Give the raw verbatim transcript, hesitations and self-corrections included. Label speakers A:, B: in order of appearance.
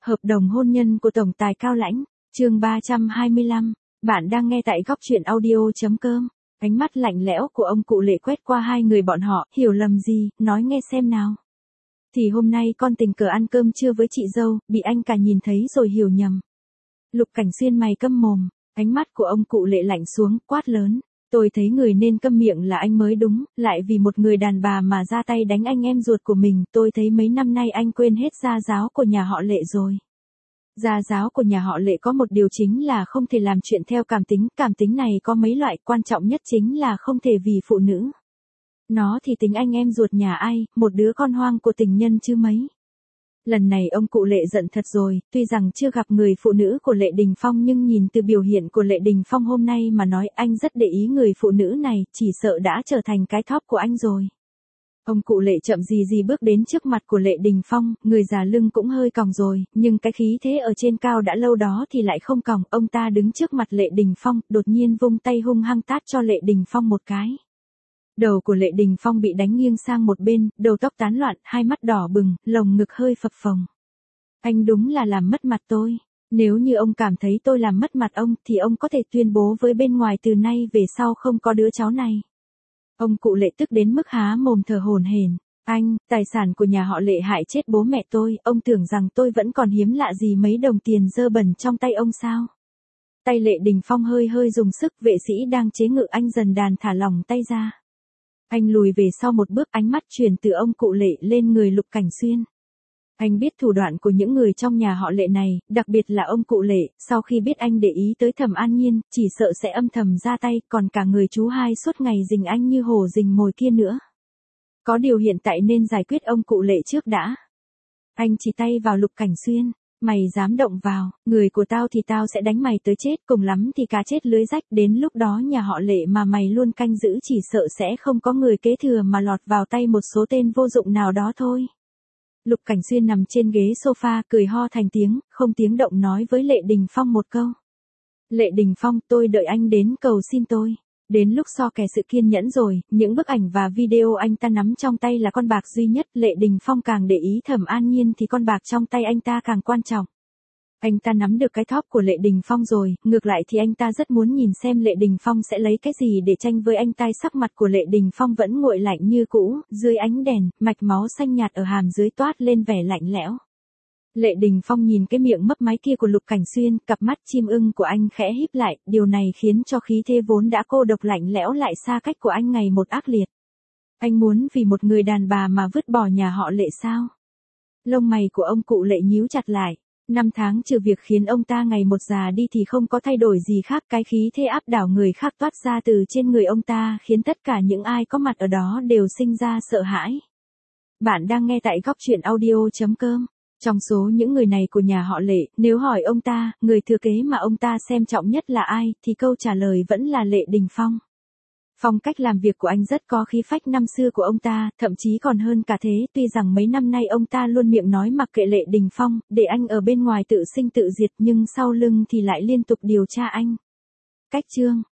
A: Hợp đồng hôn nhân của tổng tài Cao Lãnh, chương ba trăm hai mươi lăm, bạn đang nghe tại góc truyện audio chấm com. Ánh mắt lạnh lẽo của ông cụ Lệ quét qua hai người bọn họ, hiểu lầm gì, nói nghe xem nào. Thì hôm nay con tình cờ ăn cơm trưa với chị dâu, bị anh cả nhìn thấy rồi hiểu nhầm. Lục Cảnh Xuyên mày câm mồm, ánh mắt của ông cụ Lệ lạnh xuống, quát lớn. Tôi thấy người nên câm miệng là anh mới đúng, lại vì một người đàn bà mà ra tay đánh anh em ruột của mình, tôi thấy mấy năm nay anh quên hết gia giáo của nhà họ Lệ rồi. Gia giáo của nhà họ Lệ có một điều chính là không thể làm chuyện theo cảm tính, cảm tính này có mấy loại, quan trọng nhất chính là không thể vì phụ nữ. Nó thì tính anh em ruột nhà ai, một đứa con hoang của tình nhân chứ mấy. Lần này ông cụ Lệ giận thật rồi, tuy rằng chưa gặp người phụ nữ của Lệ Đình Phong nhưng nhìn từ biểu hiện của Lệ Đình Phong hôm nay mà nói anh rất để ý người phụ nữ này, chỉ sợ đã trở thành cái top của anh rồi. Ông cụ Lệ chậm gì gì bước đến trước mặt của Lệ Đình Phong, người già lưng cũng hơi còng rồi, nhưng cái khí thế ở trên cao đã lâu đó thì lại không còng, ông ta đứng trước mặt Lệ Đình Phong, đột nhiên vung tay hung hăng tát cho Lệ Đình Phong một cái. Đầu của Lệ Đình Phong bị đánh nghiêng sang một bên, đầu tóc tán loạn, hai mắt đỏ bừng, lồng ngực hơi phập phồng. Anh đúng là làm mất mặt tôi. Nếu như ông cảm thấy tôi làm mất mặt ông, thì ông có thể tuyên bố với bên ngoài từ nay về sau không có đứa cháu này. Ông cụ Lệ tức đến mức há mồm thở hổn hển. Anh, tài sản của nhà họ Lệ hại chết bố mẹ tôi, ông tưởng rằng tôi vẫn còn hiếm lạ gì mấy đồng tiền dơ bẩn trong tay ông sao? Tay Lệ Đình Phong hơi hơi dùng sức, vệ sĩ đang chế ngự anh dần đàn thả lỏng tay ra. Anh lùi về sau một bước, ánh mắt chuyển từ ông cụ Lệ lên người Lục Cảnh Xuyên. Anh biết thủ đoạn của những người trong nhà họ Lệ này, đặc biệt là ông cụ Lệ, sau khi biết anh để ý tới Thẩm An Nhiên, chỉ sợ sẽ âm thầm ra tay, còn cả người chú hai suốt ngày rình anh như hổ rình mồi kia nữa. Có điều hiện tại nên giải quyết ông cụ Lệ trước đã. Anh chỉ tay vào Lục Cảnh Xuyên. Mày dám động vào, người của tao thì tao sẽ đánh mày tới chết, cùng lắm thì cá chết lưới rách, đến lúc đó nhà họ Lệ mà mày luôn canh giữ chỉ sợ sẽ không có người kế thừa mà lọt vào tay một số tên vô dụng nào đó thôi. Lục Cảnh Xuyên nằm trên ghế sofa, cười ho thành tiếng, không tiếng động nói với Lệ Đình Phong một câu. Lệ Đình Phong, tôi đợi anh đến cầu xin tôi. Đến lúc so kè sự kiên nhẫn rồi, những bức ảnh và video anh ta nắm trong tay là con bạc duy nhất, Lệ Đình Phong càng để ý Thẩm An Nhiên thì con bạc trong tay anh ta càng quan trọng. Anh ta nắm được cái top của Lệ Đình Phong rồi, ngược lại thì anh ta rất muốn nhìn xem Lệ Đình Phong sẽ lấy cái gì để tranh với anh ta. Sắc mặt của Lệ Đình Phong vẫn nguội lạnh như cũ, dưới ánh đèn, mạch máu xanh nhạt ở hàm dưới toát lên vẻ lạnh lẽo. Lệ Đình Phong nhìn cái miệng mấp máy kia của Lục Cảnh Xuyên, cặp mắt chim ưng của anh khẽ híp lại, điều này khiến cho khí thế vốn đã cô độc lạnh lẽo lại xa cách của anh ngày một ác liệt. Anh muốn vì một người đàn bà mà vứt bỏ nhà họ Lệ sao? Lông mày của ông cụ Lệ nhíu chặt lại. Năm tháng trừ việc khiến ông ta ngày một già đi thì không có thay đổi gì khác, cái khí thế áp đảo người khác toát ra từ trên người ông ta khiến tất cả những ai có mặt ở đó đều sinh ra sợ hãi. Bạn đang nghe tại góc truyện audio chấm com. Trong số những người này của nhà họ Lệ, nếu hỏi ông ta, người thừa kế mà ông ta xem trọng nhất là ai, thì câu trả lời vẫn là Lệ Đình Phong. Phong cách làm việc của anh rất có khí phách năm xưa của ông ta, thậm chí còn hơn cả thế, tuy rằng mấy năm nay ông ta luôn miệng nói mặc kệ Lệ Đình Phong, để anh ở bên ngoài tự sinh tự diệt, nhưng sau lưng thì lại liên tục điều tra anh. Cách chương